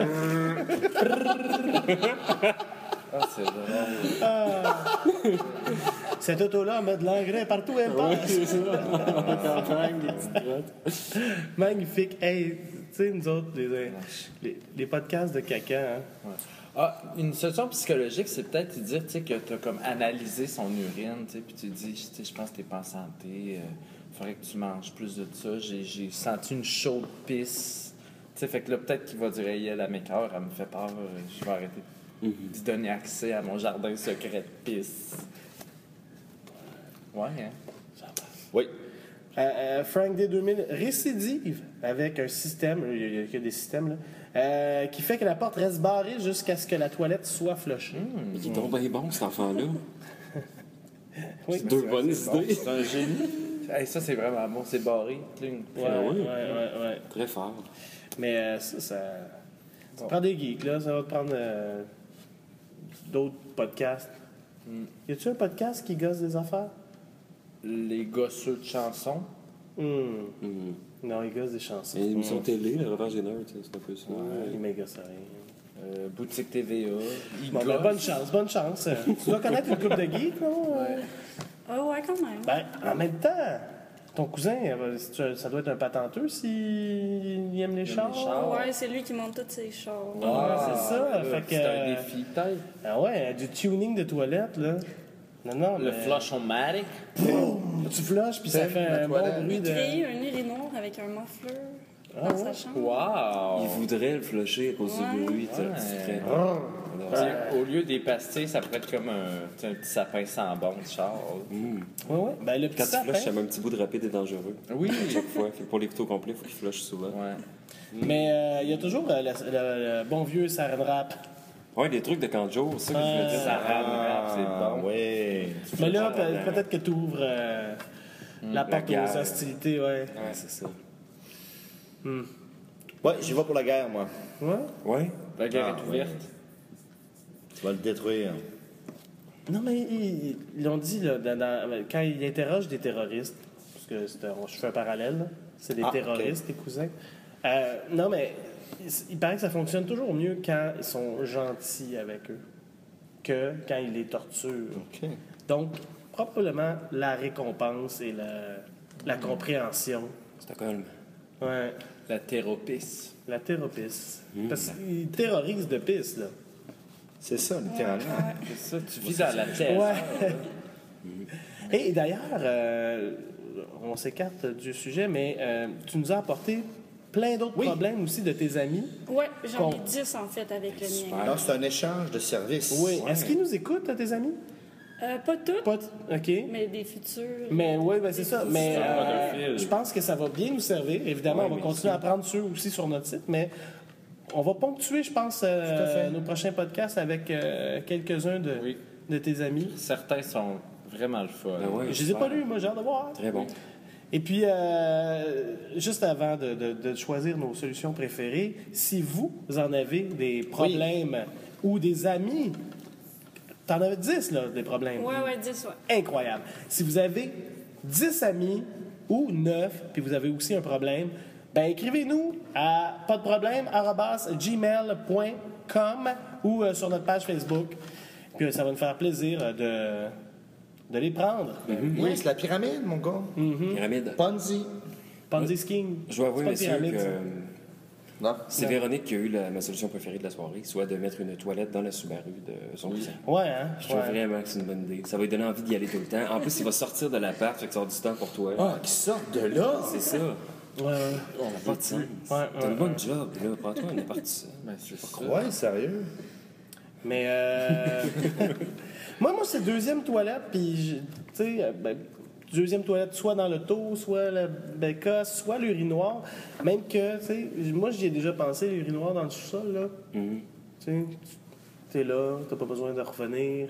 Speaker 5: Ah, c'est drôle.
Speaker 2: Cette auto-là met de l'engrais partout où elle passe.
Speaker 4: Campagne, des petites crottes.
Speaker 2: Magnifique. Hey, tu sais, nous autres, les podcasts de caca, hein?
Speaker 5: Ah, une solution psychologique, c'est peut-être de dire tu sais, que tu as comme analysé son urine, tu sais, puis tu dis, tu sais, je pense que tu n'es pas en santé, il faudrait que tu manges plus de ça, j'ai senti une chaude pisse. Tu sais, fait que là, peut-être qu'il va dire, hey, elle m'écoeure, elle me fait peur, je vais arrêter de lui donner accès à mon jardin secret de pisse. Ouais, hein?
Speaker 3: Oui.
Speaker 2: Frank D2000 récidive avec un système, il y a des systèmes, là, qui fait que la porte reste barrée jusqu'à ce que la toilette soit flushée.
Speaker 4: Il est donc bien bon, cet enfant-là.
Speaker 2: Oui.
Speaker 4: Deux bonnes idées.
Speaker 5: C'est un génie. Hey, ça, c'est vraiment bon. C'est barré. Cling.
Speaker 2: Ouais.
Speaker 4: Très fort.
Speaker 2: Mais ça prend des geeks, là. Ça va te prendre d'autres podcasts. Y a-tu un podcast qui gosse des affaires?
Speaker 5: Les gosseux de chansons.
Speaker 2: Non, il gosse des chansons.
Speaker 4: Il y a une émission télé, le Revanche des Nerds, c'est un peu ça.
Speaker 2: Il me gosse rien.
Speaker 5: Boutique TVA.
Speaker 2: Bon, ben, bonne chance. Tu dois connaître une couple de geeks, non?
Speaker 6: Ah ouais, quand même.
Speaker 2: Ben, en même temps, ton cousin, ça doit être un patenteux s'il aime les chars.
Speaker 6: Ouais, c'est lui qui monte tous ses chars.
Speaker 2: C'est ça. Fait que,
Speaker 5: C'est un défi, peut-être.
Speaker 2: Ah ouais, du tuning de toilette, là. Non,
Speaker 5: Le
Speaker 2: mais...
Speaker 5: flush-o-matic.
Speaker 2: Tu flushes, puis ça fait un bon bruit de...
Speaker 6: Créer un urinoir avec un muffler dans sa chambre.
Speaker 5: Wow!
Speaker 4: Il voudrait le flusher à cause du bruit. Tu ferais-
Speaker 5: Au lieu des pastilles, ça pourrait être comme un petit sapin sans bon de char.
Speaker 2: Ouais. Ben, le petit
Speaker 4: Quand tu
Speaker 2: sapin.
Speaker 4: flushes, ça met un petit bout de rapide et dangereux.
Speaker 5: Oui.
Speaker 4: À chaque fois. Fait que pour l'écouter au complet, il faut qu'il flush souvent.
Speaker 5: Ouais.
Speaker 2: Mais il y a toujours le bon vieux saran wrap.
Speaker 4: Ouais, des trucs de Kanjo, c'est ça que je voulais dire.
Speaker 5: Ça rame, c'est bon.
Speaker 3: Oui.
Speaker 2: Mais là, peut-être que tu ouvres la porte
Speaker 4: guerre.
Speaker 2: aux hostilités, ouais.
Speaker 4: Ouais, c'est ça.
Speaker 3: Ouais, j'y vais pour la guerre, moi.
Speaker 2: Ouais?
Speaker 4: Ouais.
Speaker 5: La guerre est ouverte.
Speaker 3: Tu vas le détruire.
Speaker 2: Non, mais ils l'ont dit, là, quand ils interrogent des terroristes, parce que je fais un parallèle, là, c'est des terroristes, tes cousins. Non, mais il paraît que ça fonctionne toujours mieux quand ils sont gentils avec eux que quand ils les torturent.
Speaker 3: OK.
Speaker 2: Donc, probablement la récompense et la compréhension.
Speaker 4: Stockholm.
Speaker 2: Ouais,
Speaker 5: La théropisse.
Speaker 2: la thérapiste. Parce qu'ils terrorisent de piste, là.
Speaker 3: C'est ça, littéralement.
Speaker 5: C'est ça, tu vis dans la terre.
Speaker 2: Ouais. Et d'ailleurs, on s'écarte du sujet, mais tu nous as apporté plein d'autres problèmes aussi de tes amis.
Speaker 6: Ouais, j'en ai
Speaker 2: Bon.
Speaker 6: 10 en fait avec le mien.
Speaker 3: Non, c'est un échange de services.
Speaker 2: Oui. Est-ce qu'ils nous écoutent, tes amis?
Speaker 6: Pas toutes,
Speaker 2: Pas OK.
Speaker 6: mais des futurs.
Speaker 2: Mais oui, ben c'est ça. Mais
Speaker 5: monophile.
Speaker 2: je pense que ça va bien nous servir. Évidemment, on va continuer à prendre ceux aussi sur notre site, mais on va ponctuer, je pense, nos prochains podcasts avec quelques-uns de tes amis.
Speaker 5: Certains sont vraiment le fun.
Speaker 4: Ben ouais,
Speaker 2: Je les ai pas lus, moi, j'ai hâte de voir.
Speaker 4: Très bon.
Speaker 2: Et puis, juste avant de choisir nos solutions préférées, si vous en avez des problèmes ou des amis, t'en avais 10, là, des problèmes.
Speaker 6: Ouais, 10, ouais.
Speaker 2: Incroyable. Si vous avez 10 amis ou 9, puis vous avez aussi un problème, ben écrivez-nous à pas de problème @gmail.com ou sur notre page Facebook. Puis ça va nous faire plaisir de les prendre.
Speaker 3: Oui, c'est la pyramide, mon gars.
Speaker 4: Pyramide.
Speaker 3: Ponzi.
Speaker 2: Ponzi scheme.
Speaker 4: Je dois avouer,
Speaker 2: C'est pas
Speaker 4: messieurs,
Speaker 2: pyramide,
Speaker 4: que
Speaker 2: ça.
Speaker 3: Non?
Speaker 4: c'est Véronique qui a eu ma solution préférée de la soirée, soit de mettre une toilette dans la Subaru de son cousin.
Speaker 2: Ouais, hein?
Speaker 4: Je trouve
Speaker 2: Ouais.
Speaker 4: vraiment que c'est une bonne idée. Ça va lui donner envie d'y aller tout le temps. En plus, il va sortir de l'appart, fait que ça va du temps pour toi.
Speaker 3: Ah, qui sortent de là?
Speaker 4: C'est ça.
Speaker 2: Ouais.
Speaker 4: Ça n'a pas de sens. T'as une bonne job, là. Prends-toi un appart de ça.
Speaker 3: Ouais, sérieux.
Speaker 2: Mais moi, c'est deuxième toilette, puis tu sais, deuxième toilette, soit dans l'auto, soit la bécasse, soit l'urinoir. Même que, tu sais, moi, j'y ai déjà pensé, l'urinoir dans le sous-sol, là. Tu sais, t'es là, t'as pas besoin de revenir,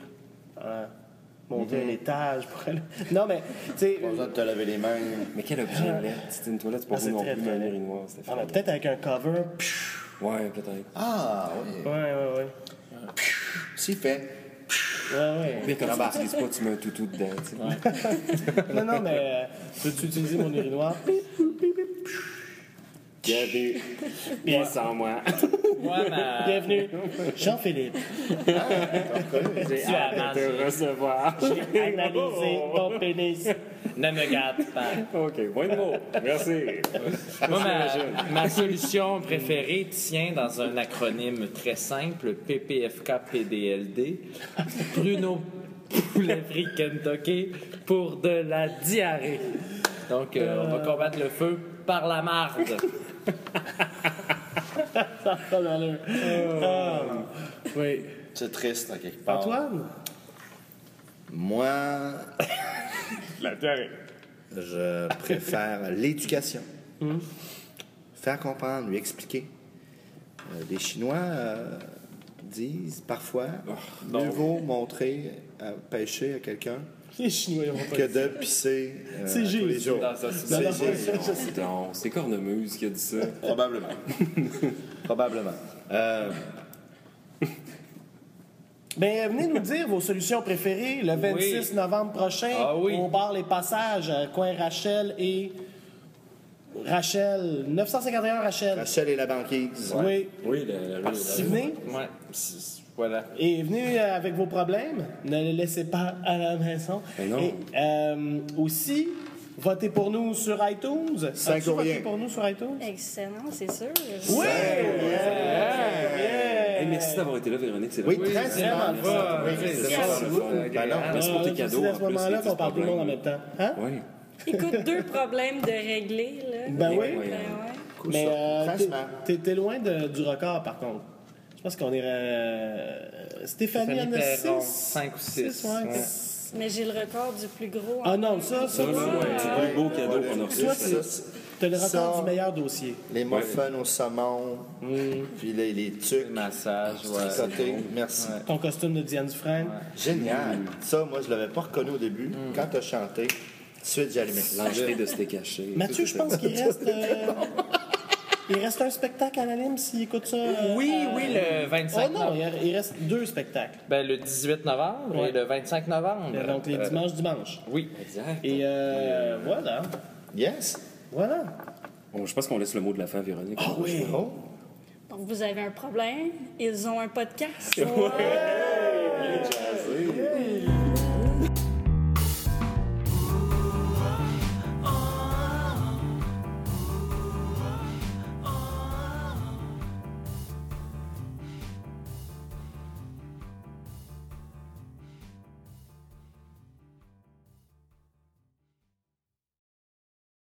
Speaker 2: monter un étage pour aller... Non, mais, tu sais...
Speaker 3: Pas besoin de te laver les mains.
Speaker 4: Mais quel objet laid. C'était une toilette, c'est pas
Speaker 2: c'est
Speaker 4: beau non
Speaker 2: très,
Speaker 4: plus,
Speaker 2: très
Speaker 4: mais un
Speaker 2: laid.
Speaker 4: urinoir. C'était
Speaker 2: Ah, mais
Speaker 4: fait.
Speaker 2: peut-être avec un cover.
Speaker 4: Ouais, peut-être.
Speaker 3: Ah, oui.
Speaker 2: Ouais.
Speaker 3: C'est fait.
Speaker 2: Ouais.
Speaker 4: Mais quand tu l'utilises pas, tu mets un toutou dedans, tu sais.
Speaker 2: Non, mais peux-tu utiliser mon urinoir?
Speaker 4: Bienvenue. Bien sans moi.
Speaker 5: Moi,
Speaker 2: Bienvenue, Jean-Philippe.
Speaker 5: j'ai
Speaker 4: De te recevoir.
Speaker 2: J'ai analysé ton pénis.
Speaker 5: ne me gâte pas.
Speaker 4: OK, point de mots. Merci.
Speaker 5: Moi, ma solution préférée tient dans un acronyme très simple, PPFK-PDLD. Bruno Poulet Frit Kentucky pour de la diarrhée. Donc, on va combattre le feu par la marde.
Speaker 2: Ça dans le... Oui.
Speaker 3: C'est triste, à quelque part.
Speaker 2: Antoine?
Speaker 3: Moi,
Speaker 2: La diarrhée.
Speaker 3: je préfère l'éducation. Faire comprendre, lui expliquer. Les Chinois disent parfois mieux vaut montrer à pêcher à quelqu'un
Speaker 2: Les Chinois, ils vont pas
Speaker 3: que de pisser
Speaker 2: C'est
Speaker 3: tous
Speaker 2: Jésus.
Speaker 3: les jours.
Speaker 5: Non, ça, c'est-
Speaker 2: Non, non,
Speaker 3: C'est-
Speaker 4: Non, c'est Cornemuse qui a dit ça.
Speaker 3: Probablement. Probablement.
Speaker 2: Ben, venez nous dire vos solutions préférées le 26 novembre prochain
Speaker 5: Ah oui.
Speaker 2: au bar Les Passages, coin Rachel et... Rachel, 951 Rachel.
Speaker 3: Rachel et la banquise.
Speaker 2: Oui.
Speaker 4: Oui,
Speaker 2: Si venez,
Speaker 5: Ouais, voilà.
Speaker 2: et venez avec vos problèmes, ne les laissez pas à la maison.
Speaker 4: Mais non.
Speaker 2: Et aussi, votez pour nous sur iTunes.
Speaker 3: 5
Speaker 2: As-tu voté
Speaker 3: courriers.
Speaker 2: pour nous sur iTunes?
Speaker 6: Excellent, c'est sûr.
Speaker 2: Oui!
Speaker 4: Hey, merci d'avoir été là, Véronique. C'est
Speaker 3: Oui,
Speaker 4: vraiment-
Speaker 3: très
Speaker 2: Vraiment
Speaker 3: bien.
Speaker 2: le fun.
Speaker 3: Oui,
Speaker 2: Merci
Speaker 3: c'est
Speaker 2: beaucoup.
Speaker 3: Ben non,
Speaker 4: Merci pour tes
Speaker 2: C'est
Speaker 4: cadeaux.
Speaker 2: à
Speaker 4: en
Speaker 2: ce
Speaker 4: plus,
Speaker 2: moment-là
Speaker 4: les
Speaker 2: qu'on parle tout le monde en
Speaker 4: problèmes.
Speaker 2: même temps. Hein?
Speaker 4: Oui.
Speaker 6: Écoute, 2 problèmes de régler, là.
Speaker 2: Ben oui.
Speaker 6: Ben ouais.
Speaker 3: Cool,
Speaker 2: Mais
Speaker 3: ça. Franchement.
Speaker 2: t'es loin du record, par contre. Je pense qu'on est... Stéphanie en a
Speaker 5: Perron,
Speaker 2: 6.
Speaker 5: 5 ou 6.
Speaker 2: Ouais.
Speaker 6: Mais j'ai le record du plus gros.
Speaker 2: Ah non, ça,
Speaker 4: Ça, là, c'est le plus beau cadeau qu'on a reçu.
Speaker 2: Toi,
Speaker 3: Ça,
Speaker 2: t'as le record
Speaker 3: ça-
Speaker 2: du meilleur dossier.
Speaker 3: les muffins au saumon, puis les tucs
Speaker 5: Massage, ouais.
Speaker 3: tricotés. Merci.
Speaker 2: Ton costume de Diane Dufresne.
Speaker 3: Génial. Ça, moi, je l'avais pas reconnu au début. Quand tu as chanté, tout de suite, j'ai allumé.
Speaker 4: L'entrée de steak haché.
Speaker 2: Mathieu, je pense qu'il reste... il reste un spectacle à l'anime s'il écoute ça.
Speaker 5: Oui, le 25
Speaker 2: Oh non,
Speaker 5: novembre.
Speaker 2: il reste 2 spectacles.
Speaker 5: Ben, le 18 novembre
Speaker 2: Ouais.
Speaker 5: et le 25 novembre.
Speaker 2: Donc, les dimanches.
Speaker 5: Oui.
Speaker 4: Exact.
Speaker 2: Et voilà.
Speaker 3: Yes.
Speaker 2: Voilà.
Speaker 4: Bon, je pense qu'on laisse le mot de la fin, Véronique.
Speaker 2: Oui.
Speaker 3: Oh.
Speaker 6: Donc, vous avez un problème, ils ont un podcast.
Speaker 2: Ouais.